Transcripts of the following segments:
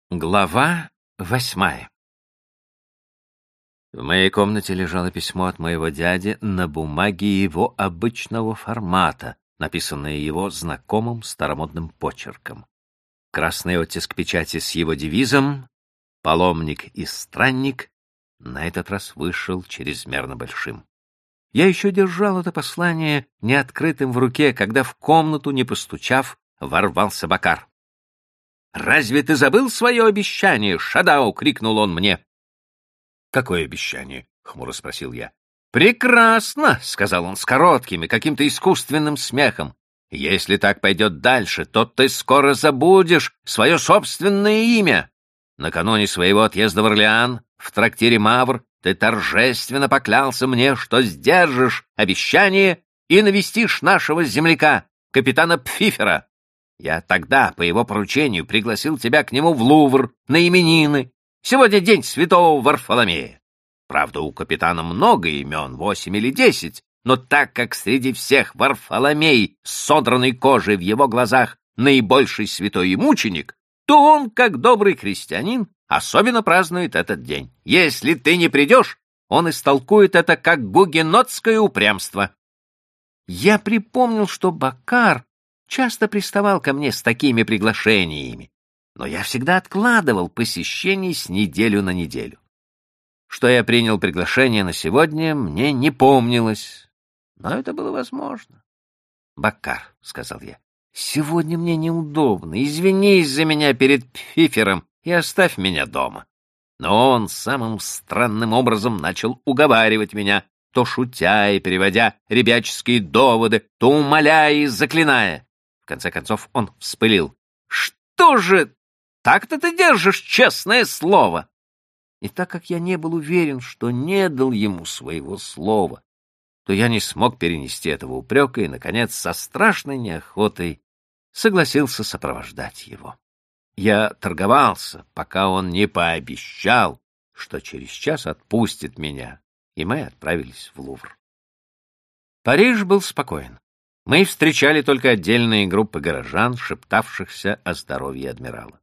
Глава 8. В моей комнате лежало письмо от моего дяди на бумаге его обычного формата, написанное его знакомым старомодным почерком. Красный оттиск печати с его девизом «Паломник и странник» на этот раз вышел чрезмерно большим. Я еще держал это послание неоткрытым в руке, когда в комнату, не постучав, ворвался Бакар. «Разве ты забыл свое обещание, Шадау?» — крикнул он мне. «Какое обещание?» — хмуро спросил я. «Прекрасно!» — сказал он с коротким и каким-то искусственным смехом. «Если так пойдет дальше, то ты скоро забудешь свое собственное имя. Накануне своего отъезда в Орлеан, в трактире «Мавр», ты торжественно поклялся мне, что сдержишь обещание и навестишь нашего земляка, капитана Пфифера. Я тогда, по его поручению, пригласил тебя к нему в Лувр на именины. Сегодня день святого Варфоломея. Правда, у капитана много имен, 8 или 10, но так как среди всех Варфоломей с содранной кожей в его глазах наибольший святой и мученик, то он, как добрый христианин, особенно празднует этот день. Если ты не придешь, он истолкует это как гугенотское упрямство». Я припомнил, что Бакар часто приставал ко мне с такими приглашениями, но я всегда откладывал посещение с неделю на неделю. Что я принял приглашение на сегодня, мне не помнилось, но это было возможно. «Бакар», — сказал я, — «сегодня мне неудобно, извинись за меня перед Пфифером и оставь меня дома». Но он самым странным образом начал уговаривать меня, то шутя и переводя ребяческие доводы, то умоляя и заклиная. В конце концов он вспылил. «Что же, так-то ты держишь честное слово?» И так как я не был уверен, что не дал ему своего слова, то я не смог перенести этого упрека и, наконец, со страшной неохотой согласился сопровождать его. Я торговался, пока он не пообещал, что через час отпустит меня, и мы отправились в Лувр. Париж был спокоен. Мы встречали только отдельные группы горожан, шептавшихся о здоровье адмирала.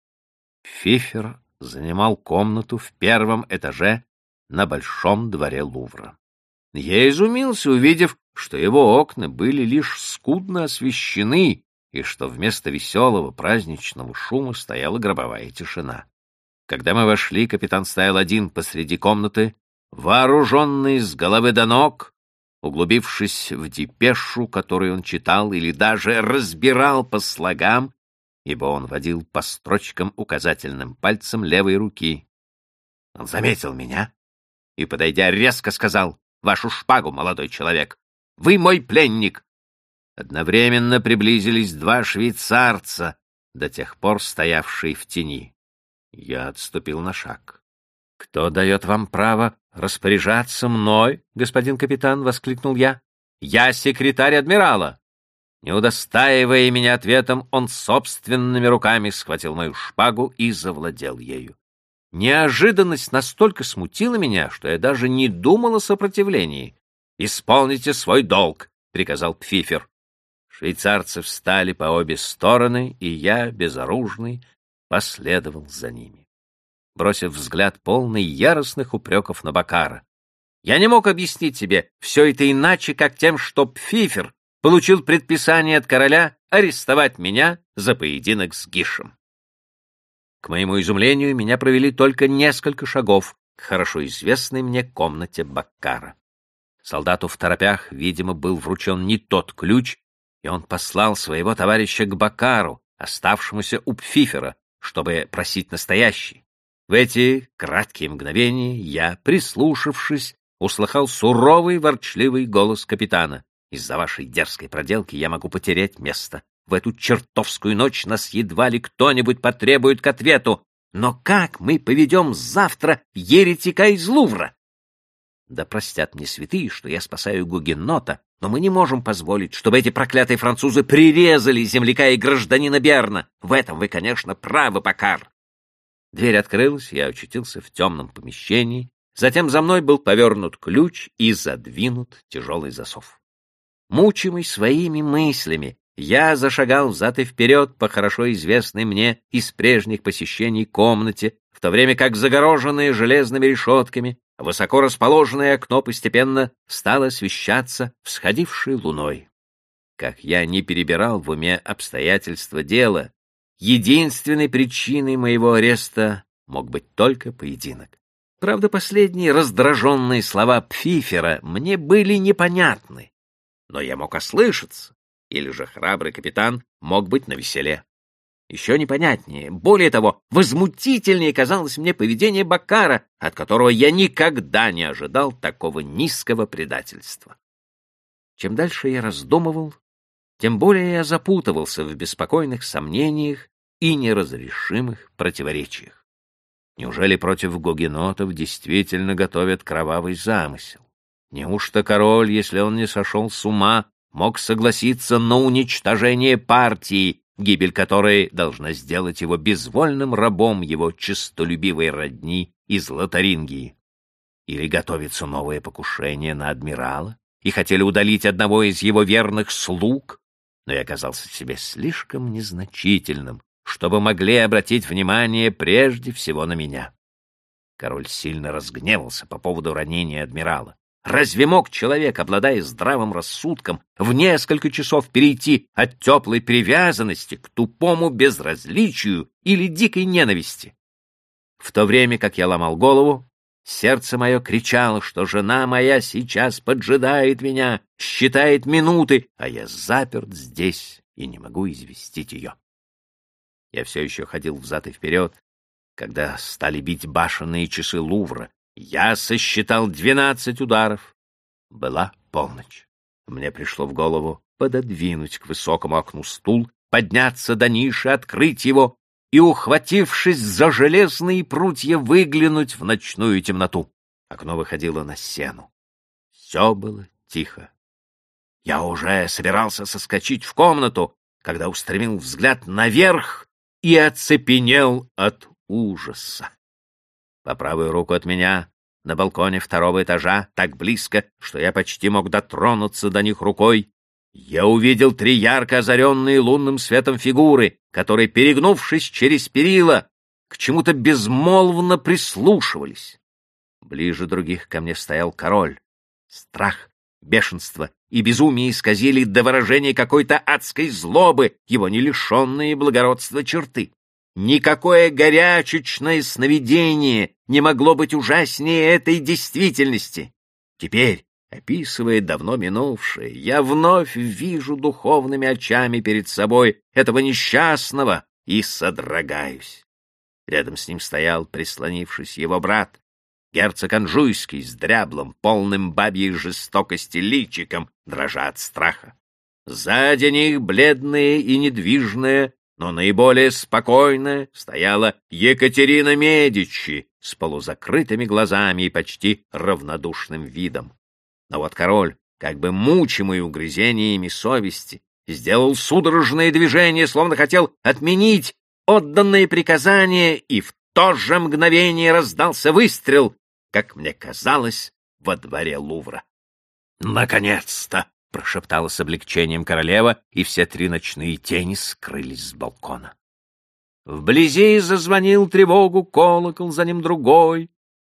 Пфифер занимал комнату в первом этаже на большом дворе Лувра. Я изумился, увидев, что его окна были лишь скудно освещены и что вместо веселого праздничного шума стояла гробовая тишина. Когда мы вошли, капитан стоял один посреди комнаты, вооруженный с головы до ног, углубившись в депешу, которую он читал или даже разбирал по слогам, ибо он водил по строчкам указательным пальцем левой руки. Он заметил меня и, подойдя, резко сказал: «Вашу шпагу, молодой человек! Вы мой пленник!» Одновременно приблизились два швейцарца, до тех пор стоявшие в тени. Я отступил на шаг. «Кто дает вам право распоряжаться мной, господин капитан?» — воскликнул я. «Я секретарь адмирала». Не удостаивая меня ответом, он собственными руками схватил мою шпагу и завладел ею. Неожиданность настолько смутила меня, что я даже не думал о сопротивлении. «Исполните свой долг», — приказал Пфифер. Швейцарцы встали по обе стороны, и я, безоружный, последовал за ними, бросив взгляд полный яростных упреков на Бакара. Я не мог объяснить себе все это иначе, как тем, что Пфифер получил предписание от короля арестовать меня за поединок с Гишем. К моему изумлению, меня провели только несколько шагов к хорошо известной мне комнате Баккара. Солдату в торопях, видимо, был вручен не тот ключ, и он послал своего товарища к Баккару, оставшемуся у Пфифера, чтобы просить настоящий. В эти краткие мгновения я, прислушавшись, услыхал суровый ворчливый голос капитана. «Из-за вашей дерзкой проделки я могу потерять место. В эту чертовскую ночь нас едва ли кто-нибудь потребует к ответу. Но как мы поведем завтра еретика из Лувра? Да простят мне святые, что я спасаю гугенота, но мы не можем позволить, чтобы эти проклятые французы прирезали земляка и гражданина Берна. В этом вы, конечно, правы, Бакар». Дверь открылась, я очутился в темном помещении. Затем за мной был повернут ключ и задвинут тяжелый засов. Мучимый своими мыслями, я зашагал взад и вперед по хорошо известной мне из прежних посещений комнате, в то время как загороженное железными решетками высоко расположенное окно постепенно стало освещаться всходившей луной. Как я не перебирал в уме обстоятельства дела, единственной причиной моего ареста мог быть только поединок. Правда, последние раздраженные слова Пфифера мне были непонятны, но я мог ослышаться, или же храбрый капитан мог быть навеселе. Еще непонятнее, более того, возмутительнее казалось мне поведение Баккара, от которого я никогда не ожидал такого низкого предательства. Чем дальше я раздумывал, тем более я запутывался в беспокойных сомнениях и неразрешимых противоречиях. Неужели против гугенотов действительно готовят кровавый замысел? Неужто король, если он не сошел с ума, мог согласиться на уничтожение партии, гибель которой должна сделать его безвольным рабом его честолюбивой родни из Лотарингии? Или готовится новое покушение на адмирала, и хотели удалить одного из его верных слуг? Но я оказался себе слишком незначительным, чтобы могли обратить внимание прежде всего на меня. Король сильно разгневался по поводу ранения адмирала. Разве мог человек, обладая здравым рассудком, в несколько часов перейти от теплой привязанности к тупому безразличию или дикой ненависти? В то время, как я ломал голову, сердце мое кричало, что жена моя сейчас поджидает меня, считает минуты, а я заперт здесь и не могу известить ее. Я все еще ходил взад и вперед, когда стали бить башенные часы Лувра. Я сосчитал 12 ударов. Была полночь. Мне пришло в голову пододвинуть к высокому окну стул, подняться до ниши, открыть его и, ухватившись за железные прутья, выглянуть в ночную темноту. Окно выходило на сену. Все было тихо. Я уже собирался соскочить в комнату, когда устремил взгляд наверх и оцепенел от ужаса. По правую руку от меня, на балконе второго этажа, так близко, что я почти мог дотронуться до них рукой, я увидел 3 ярко озаренные лунным светом фигуры, которые, перегнувшись через перила, к чему-то безмолвно прислушивались. Ближе других ко мне стоял король. Страх, бешенство и безумие исказили до выражения какой-то адской злобы его не лишенные благородства черты. Никакое горячечное сновидение не могло быть ужаснее этой действительности. Теперь, описывая давно минувшее, я вновь вижу духовными очами перед собой этого несчастного и содрогаюсь. Рядом с ним стоял, прислонившись, его брат, герцог Анжуйский, с дряблым, полным бабьей жестокости личиком, дрожа от страха. Сзади них, бледная и недвижная, но наиболее спокойная, стояла Екатерина Медичи с полузакрытыми глазами и почти равнодушным видом. Но вот король, как бы мучимый угрызениями совести, сделал судорожное движение, словно хотел отменить отданные приказания, и в то же мгновение раздался выстрел, как мне казалось, во дворе Лувра. «Наконец-то!» — прошептала с облегчением королева, и все 3 ночные тени скрылись с балкона. Вблизи зазвонил тревогу колокол, за ним другой.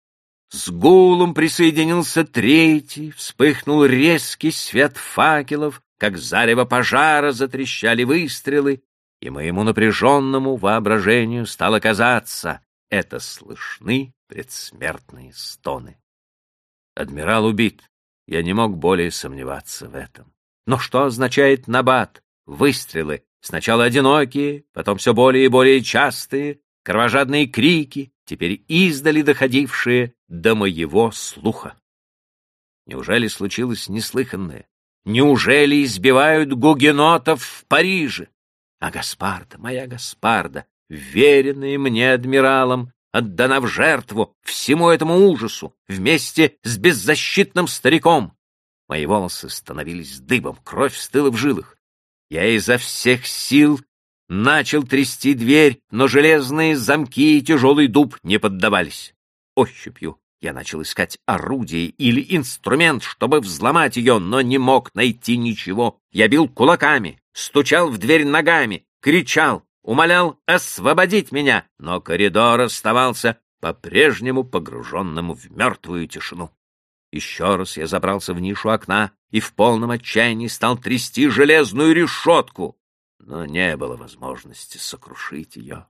С гулом присоединился 3-й, вспыхнул резкий свет факелов, как зарево пожара затрещали выстрелы, и моему напряженному воображению стало казаться, это слышны предсмертные стоны. Адмирал убит. Я не мог более сомневаться в этом. Но что означает набат? Выстрелы, сначала одинокие, потом все более и более частые, кровожадные крики, теперь издали доходившие до моего слуха. Неужели случилось неслыханное? Неужели избивают гугенотов в Париже? А Гаспарда, моя Гаспарда, веренная мне адмиралом, отдана в жертву всему этому ужасу вместе с беззащитным стариком. Мои волосы становились дыбом, кровь стыла в жилах. Я изо всех сил начал трясти дверь, но железные замки и тяжелый дуб не поддавались. Ощупью я начал искать орудие или инструмент, чтобы взломать ее, но не мог найти ничего. Я бил кулаками, стучал в дверь ногами, кричал, умолял освободить меня, но коридор оставался по-прежнему погруженным в мертвую тишину. Еще раз я забрался в нишу окна и в полном отчаянии стал трясти железную решетку, но не было возможности сокрушить ее.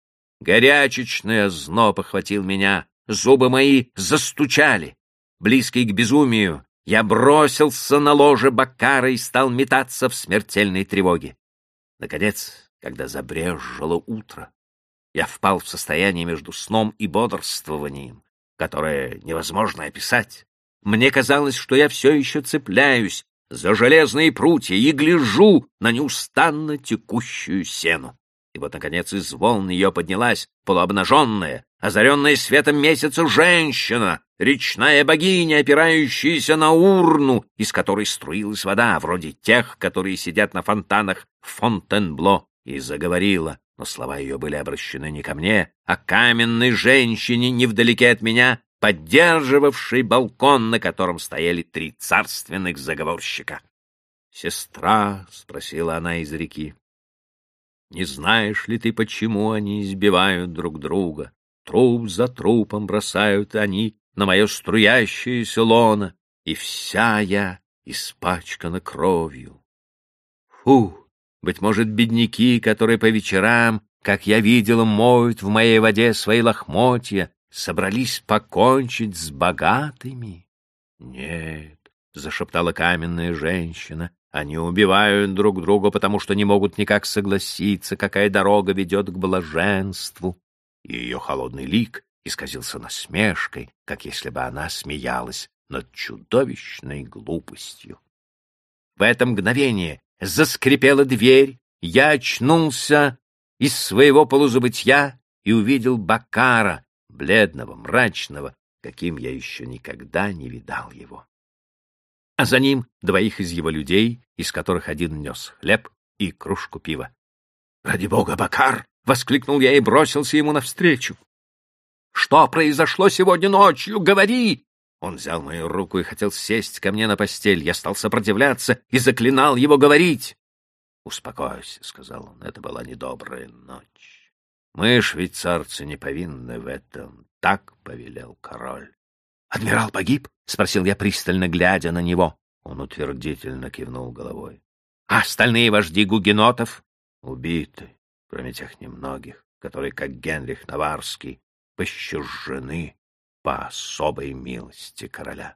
Горячечный озноб охватил меня, зубы мои застучали. Близкий к безумию, я бросился на ложе Баккара и стал метаться в смертельной тревоге. Наконец, когда забрезжило утро, я впал в состояние между сном и бодрствованием, которое невозможно описать. Мне казалось, что я все еще цепляюсь за железные прутья и гляжу на неустанно текущую сену. И вот, наконец, из волн ее поднялась полуобнаженная, озаренная светом месяца женщина, речная богиня, опирающаяся на урну, из которой струилась вода, вроде тех, которые сидят на фонтанах в Фонтенбло, и заговорила, но слова ее были обращены не ко мне, а к каменной женщине невдалеке от меня, поддерживавшей балкон, на котором стояли 3 царственных заговорщика. «Сестра», — спросила она из реки, — «не знаешь ли ты, почему они избивают друг друга? Труп за трупом бросают они на мое струящееся лоно, и вся я испачкана кровью. Фу! Быть может, бедняки, которые по вечерам, как я видела, моют в моей воде свои лохмотья, собрались покончить с богатыми?» «Нет», — зашептала каменная женщина, — «они убивают друг друга, потому что не могут никак согласиться, какая дорога ведет к блаженству». И ее холодный лик исказился насмешкой, как если бы она смеялась над чудовищной глупостью. В это мгновение заскрипела дверь, я очнулся из своего полузабытья и увидел Баккара, бледного, мрачного, каким я еще никогда не видал его. А за ним 2 из его людей, из которых один нес хлеб и кружку пива. «Ради бога, Баккар!» — воскликнул я и бросился ему навстречу. «Что произошло сегодня ночью? Говори!» Он взял мою руку и хотел сесть ко мне на постель. Я стал сопротивляться и заклинал его говорить. «Успокойся», — сказал он, — «это была недобрая ночь. Мы, швейцарцы, не повинны в этом. Так повелел король». «Адмирал погиб?» — спросил я, пристально глядя на него. Он утвердительно кивнул головой. «А остальные вожди гугенотов?» «Убиты, кроме тех немногих, которые, как Генрих Наварский, пощажены по особой милости короля».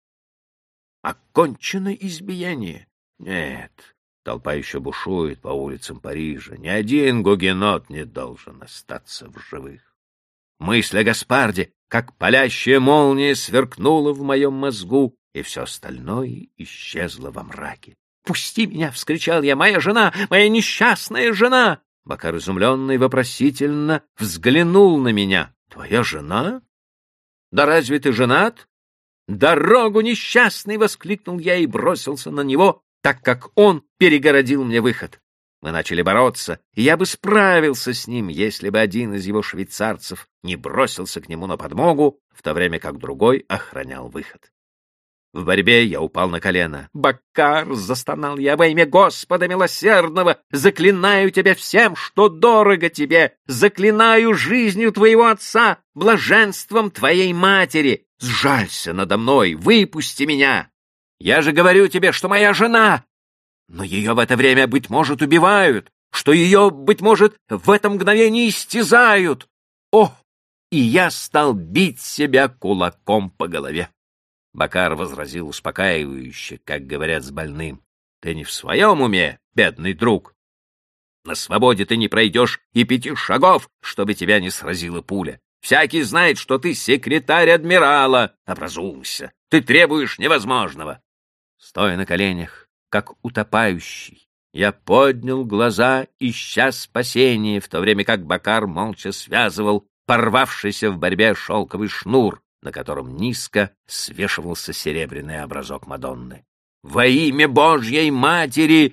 «Окончено избиение?» «Нет, толпа еще бушует по улицам Парижа. Ни один гугенот не должен остаться в живых». Мысль о Гаспарде, как палящая молния, сверкнула в моем мозгу, и все остальное исчезло во мраке. «Пусти меня!» — вскричал я. «Моя жена! Моя несчастная жена!» Баккар, изумленный, вопросительно взглянул на меня. «Твоя жена? Да разве ты женат?» «Дорогу, несчастный!» — воскликнул я и бросился на него, так как он перегородил мне выход. Мы начали бороться, и я бы справился с ним, если бы один из его швейцарцев не бросился к нему на подмогу, в то время как другой охранял выход. В борьбе я упал на колено. «Баккар!» — застонал я. «Во имя Господа милосердного! Заклинаю тебя всем, что дорого тебе! Заклинаю жизнью твоего отца, блаженством твоей матери! Сжалься надо мной! Выпусти меня! Я же говорю тебе, что моя жена! Но ее в это время, быть может, убивают, что ее, быть может, в это мгновение истязают! О!» И я стал бить себя кулаком по голове. Баккар возразил успокаивающе, как говорят с больным. «Ты не в своем уме, бедный друг? На свободе ты не пройдешь и 5 шагов, чтобы тебя не сразила пуля. Всякий знает, что ты секретарь адмирала. Образумся, ты требуешь невозможного». Стоя на коленях, как утопающий, я поднял глаза, ища спасения, в то время как Баккар молча связывал порвавшийся в борьбе шелковый шнур, на котором низко свешивался серебряный образок Мадонны. «Во имя Божьей Матери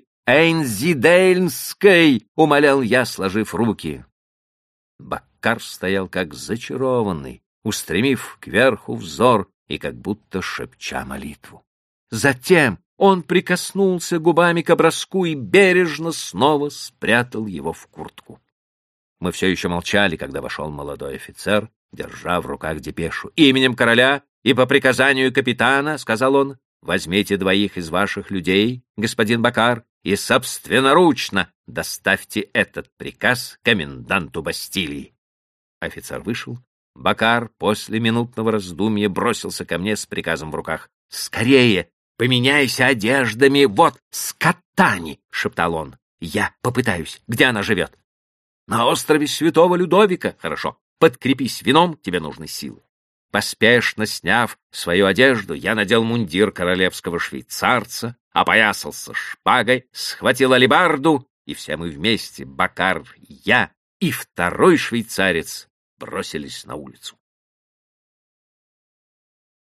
Эйнзидейнской!» — умолял я, сложив руки. Баккар стоял как зачарованный, устремив кверху взор и как будто шепча молитву. Затем Он прикоснулся губами к образку и бережно снова спрятал его в куртку. Мы все еще молчали, когда вошел молодой офицер, держа в руках депешу. «Именем короля и по приказанию капитана, — сказал он, — возьмите 2 из ваших людей, господин Бакар, и собственноручно доставьте этот приказ коменданту Бастилии». Офицер вышел. Бакар после минутного раздумья бросился ко мне с приказом в руках. «Скорее! Поменяйся одеждами! Вот, с Катани!» — шептал он. «Я попытаюсь. Где она живет?» «На острове Святого Людовика». «Хорошо. Подкрепись вином, тебе нужны силы». Поспешно сняв свою одежду, я надел мундир королевского швейцарца, опоясался шпагой, схватил алебарду, и все мы вместе, Бакар, я и второй швейцарец, бросились на улицу.